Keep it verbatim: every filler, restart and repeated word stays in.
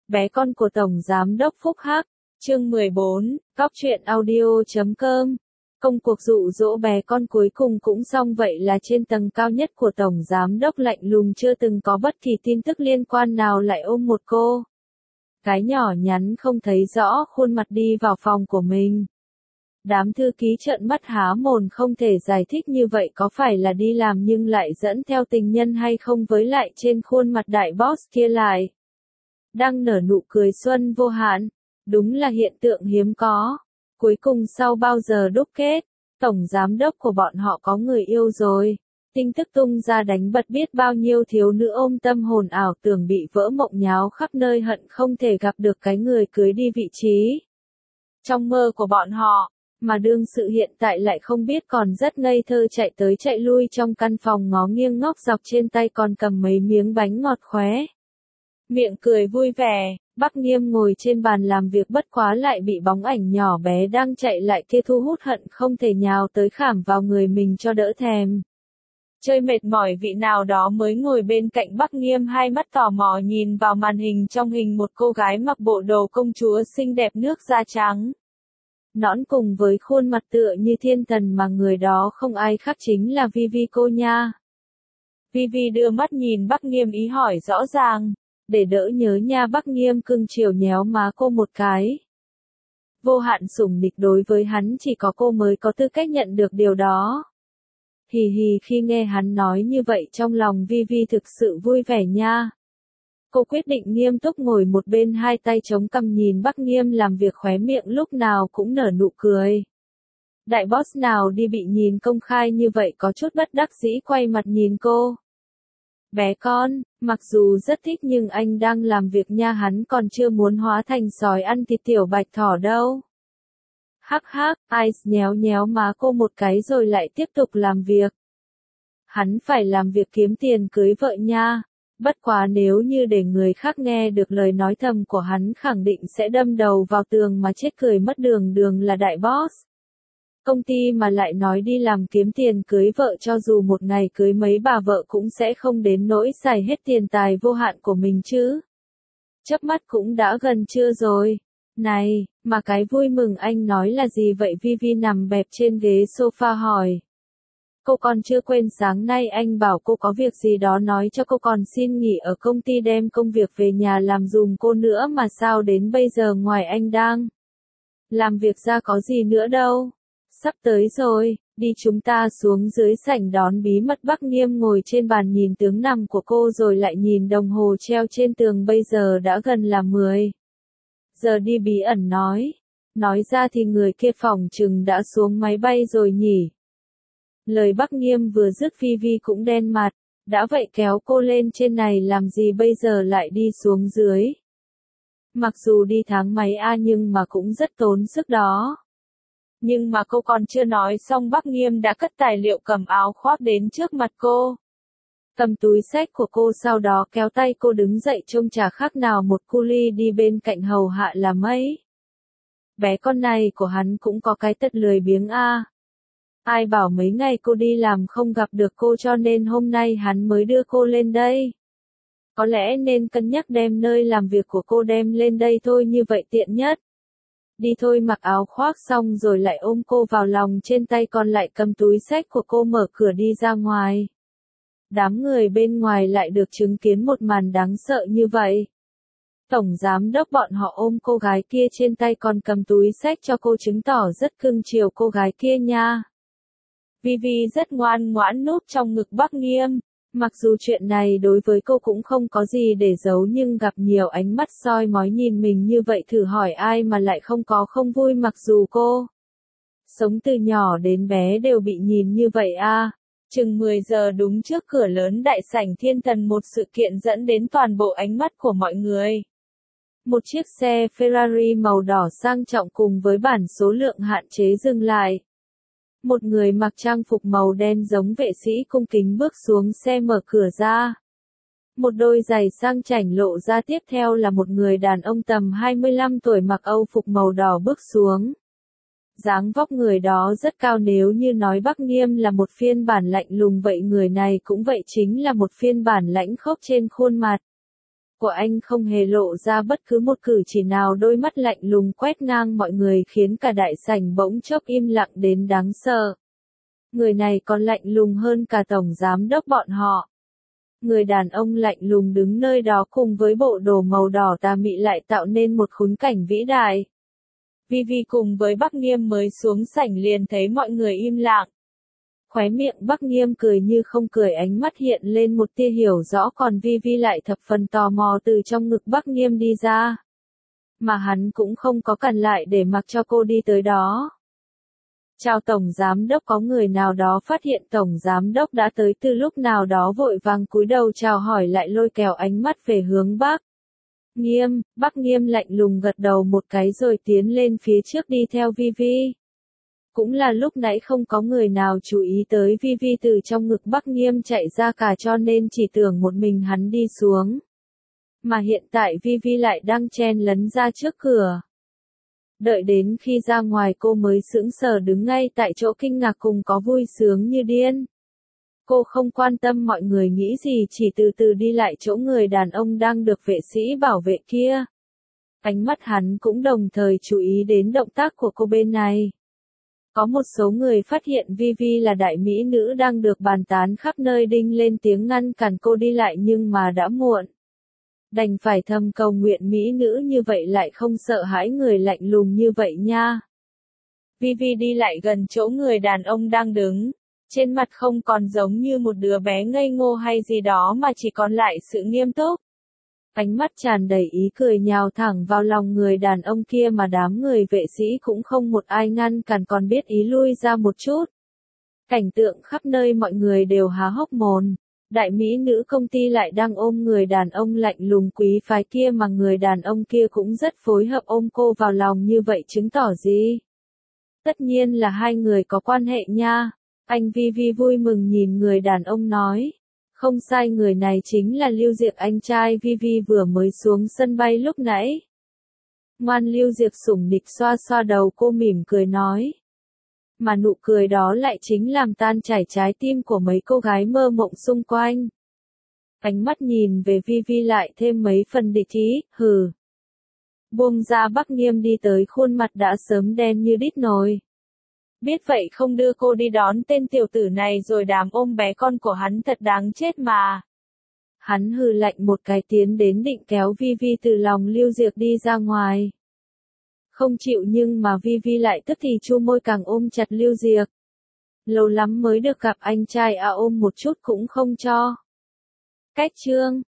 Bé con của Tổng Giám đốc Phúc Hắc, chương mười bốn, Cóc truyện audio chấm com. Công cuộc dụ dỗ bé con cuối cùng cũng xong, vậy là trên tầng cao nhất của Tổng Giám đốc lạnh lùng chưa từng có bất kỳ tin tức liên quan nào lại ôm một cô gái nhỏ nhắn không thấy rõ khuôn mặt đi vào phòng của mình. Đám thư ký trợn mắt há mồm không thể giải thích như vậy có phải là đi làm nhưng lại dẫn theo tình nhân hay không, với lại trên khuôn mặt đại boss kia lại đang nở nụ cười xuân vô hạn. Đúng là hiện tượng hiếm có. Cuối cùng sau bao giờ đúc kết, Tổng Giám đốc của bọn họ có người yêu rồi. Tin tức tung ra đánh bật biết bao nhiêu thiếu nữ ôm tâm hồn ảo tưởng bị vỡ mộng nháo khắp nơi, hận không thể gặp được cái người cưới đi vị trí trong mơ của bọn họ. Mà đương sự hiện tại lại không biết, còn rất ngây thơ chạy tới chạy lui trong căn phòng, ngó nghiêng ngóc dọc, trên tay còn cầm mấy miếng bánh ngọt khóe miệng cười vui vẻ. Bắc Nghiêm ngồi trên bàn làm việc, bất quá lại bị bóng ảnh nhỏ bé đang chạy lại kia thu hút, hận không thể nhào tới khảm vào người mình cho đỡ thèm. Chơi mệt mỏi vị nào đó mới ngồi bên cạnh Bắc Nghiêm, hai mắt tò mò nhìn vào màn hình, trong hình một cô gái mặc bộ đồ công chúa xinh đẹp, nước da trắng nõn cùng với khuôn mặt tựa như thiên thần, mà người đó không ai khác chính là Vivi cô nha. Vivi đưa mắt nhìn Bắc Nghiêm, ý hỏi rõ ràng. Để đỡ nhớ nha. Bắc Nghiêm cưng chiều nhéo má cô một cái. Vô hạn sủng nịch, đối với hắn chỉ có cô mới có tư cách nhận được điều đó. Hì hì, khi nghe hắn nói như vậy trong lòng Vivi thực sự vui vẻ nha. Cô quyết định nghiêm túc ngồi một bên, hai tay chống cằm nhìn Bắc Nghiêm làm việc, khóe miệng lúc nào cũng nở nụ cười. Đại boss nào đi bị nhìn công khai như vậy có chút bất đắc dĩ quay mặt nhìn cô. Bé con, mặc dù rất thích nhưng anh đang làm việc nha, hắn còn chưa muốn hóa thành sói ăn thịt tiểu bạch thỏ đâu. Hắc hắc, Ice nhéo nhéo má cô một cái rồi lại tiếp tục làm việc. Hắn phải làm việc kiếm tiền cưới vợ nha. Bất quá nếu như để người khác nghe được lời nói thầm của hắn, khẳng định sẽ đâm đầu vào tường mà chết cười mất. Đường đường là đại boss công ty mà lại nói đi làm kiếm tiền cưới vợ, cho dù một ngày cưới mấy bà vợ cũng sẽ không đến nỗi xài hết tiền tài vô hạn của mình chứ. Chớp mắt cũng đã gần trưa rồi. Này, mà cái vui mừng anh nói là gì vậy? Vivi nằm bẹp trên ghế sofa hỏi. Cô còn chưa quên sáng nay anh bảo cô có việc gì đó nói cho cô, còn xin nghỉ ở công ty đem công việc về nhà làm dùm cô nữa mà, sao đến bây giờ ngoài anh đang làm việc ra có gì nữa đâu. Sắp tới rồi, đi chúng ta xuống dưới sảnh đón bí mật. Bắc Nghiêm ngồi trên bàn nhìn tướng nằm của cô rồi lại nhìn đồng hồ treo trên tường, bây giờ đã gần là mười giờ, đi bí ẩn nói. Nói ra thì người kia phỏng chừng đã xuống máy bay rồi nhỉ. Lời Bắc Nghiêm vừa dứt Vivi cũng đen mặt. Đã vậy kéo cô lên trên này làm gì, bây giờ lại đi xuống dưới. Mặc dù đi tháng máy a nhưng mà cũng rất tốn sức đó. Nhưng mà cô còn chưa nói xong, Bắc Nghiêm đã cất tài liệu cầm áo khoác đến trước mặt cô. Cầm túi xách của cô, sau đó kéo tay cô đứng dậy, trông chả khác nào một cu li đi bên cạnh hầu hạ là mấy. Bé con này của hắn cũng có cái tật lười biếng a. À. Ai bảo mấy ngày cô đi làm không gặp được cô cho nên hôm nay hắn mới đưa cô lên đây. Có lẽ nên cân nhắc đem nơi làm việc của cô đem lên đây thôi, như vậy tiện nhất. Đi thôi. Mặc áo khoác xong rồi lại ôm cô vào lòng, trên tay còn lại cầm túi xách của cô, mở cửa đi ra ngoài. Đám người bên ngoài lại được chứng kiến một màn đáng sợ như vậy. Tổng giám đốc bọn họ ôm cô gái kia, trên tay còn cầm túi xách cho cô, chứng tỏ rất cưng chiều cô gái kia nha. Vivi rất ngoan ngoãn núp trong ngực Bắc Nghiêm. Mặc dù chuyện này đối với cô cũng không có gì để giấu, nhưng gặp nhiều ánh mắt soi mói nhìn mình như vậy, thử hỏi ai mà lại không có không vui. Mặc dù cô sống từ nhỏ đến bé đều bị nhìn như vậy a. À. Chừng mười giờ đúng trước cửa lớn đại sảnh Thiên Thần, một sự kiện dẫn đến toàn bộ ánh mắt của mọi người. Một chiếc xe Ferrari màu đỏ sang trọng cùng với bản số lượng hạn chế dừng lại. Một người mặc trang phục màu đen giống vệ sĩ cung kính bước xuống xe, mở cửa ra. Một đôi giày sang chảnh lộ ra, tiếp theo là một người đàn ông tầm hai mươi lăm tuổi mặc âu phục màu đỏ bước xuống. Dáng vóc người đó rất cao, nếu như nói Bắc Nghiêm là một phiên bản lạnh lùng vậy người này cũng vậy, chính là một phiên bản lãnh khốc trên khuôn mặt. của anh không hề lộ ra bất cứ một cử chỉ nào, đôi mắt lạnh lùng quét ngang mọi người khiến cả đại sảnh bỗng chốc im lặng đến đáng sợ. Người này còn lạnh lùng hơn cả tổng giám đốc bọn họ. Người đàn ông lạnh lùng đứng nơi đó cùng với bộ đồ màu đỏ tà mị lại tạo nên một khung cảnh vĩ đại. Vivi cùng với Bắc Nghiêm mới xuống sảnh liền thấy mọi người im lặng. Khóe miệng Bắc Nghiêm cười như không cười, ánh mắt hiện lên một tia hiểu rõ, còn Vivi lại thập phần tò mò từ trong ngực Bắc Nghiêm đi ra. Mà hắn cũng không có cản lại để mặc cho cô đi tới đó. Chào Tổng Giám Đốc, có người nào đó phát hiện Tổng Giám Đốc đã tới từ lúc nào đó vội vàng cúi đầu chào hỏi lại lôi kéo ánh mắt về hướng Bắc Nghiêm. Bắc Nghiêm lạnh lùng gật đầu một cái rồi tiến lên phía trước đi theo Vivi. Cũng là lúc nãy không có người nào chú ý tới Vivi từ trong ngực Bắc Nghiêm chạy ra cả, cho nên chỉ tưởng một mình hắn đi xuống. Mà hiện tại Vivi lại đang chen lấn ra trước cửa. Đợi đến khi ra ngoài cô mới sững sờ đứng ngay tại chỗ, kinh ngạc cùng có vui sướng như điên. Cô không quan tâm mọi người nghĩ gì, chỉ từ từ đi lại chỗ người đàn ông đang được vệ sĩ bảo vệ kia. Ánh mắt hắn cũng đồng thời chú ý đến động tác của cô bên này. Có một số người phát hiện Vivi là đại mỹ nữ đang được bàn tán khắp nơi, đinh lên tiếng ngăn cản cô đi lại nhưng mà đã muộn. Đành phải thầm cầu nguyện mỹ nữ như vậy lại không sợ hãi người lạnh lùng như vậy nha. Vivi đi lại gần chỗ người đàn ông đang đứng. Trên mặt không còn giống như một đứa bé ngây ngô hay gì đó mà chỉ còn lại sự nghiêm túc. Ánh mắt tràn đầy ý cười nhào thẳng vào lòng người đàn ông kia, mà đám người vệ sĩ cũng không một ai ngăn cản, còn biết ý lui ra một chút. Cảnh tượng khắp nơi mọi người đều há hốc mồm. Đại mỹ nữ công ty lại đang ôm người đàn ông lạnh lùng quý phái kia, mà người đàn ông kia cũng rất phối hợp ôm cô vào lòng, như vậy chứng tỏ gì? Tất nhiên là hai người có quan hệ nha. Anh Vivi vui mừng nhìn người đàn ông nói. Không sai, người này chính là Lưu Diệp, anh trai Vivi vừa mới xuống sân bay lúc nãy. Ngoan, Lưu Diệp sủng nịch xoa xoa đầu cô mỉm cười nói. Mà nụ cười đó lại chính làm tan chảy trái tim của mấy cô gái mơ mộng xung quanh. Ánh mắt nhìn về Vivi lại thêm mấy phần địch ý, hừ. Buông ra, Bắc Nghiêm đi tới, khuôn mặt đã sớm đen như đít nồi. Biết vậy không đưa cô đi đón tên tiểu tử này rồi đám ôm bé con của hắn thật đáng chết mà. Hắn hừ lạnh một cái tiến đến định kéo Vivi từ lòng Lưu Diệp đi ra ngoài. Không chịu, nhưng mà Vivi lại tức thì chu môi càng ôm chặt Lưu Diệp. Lâu lắm mới được gặp anh trai à, ôm một chút cũng không cho. Cách chương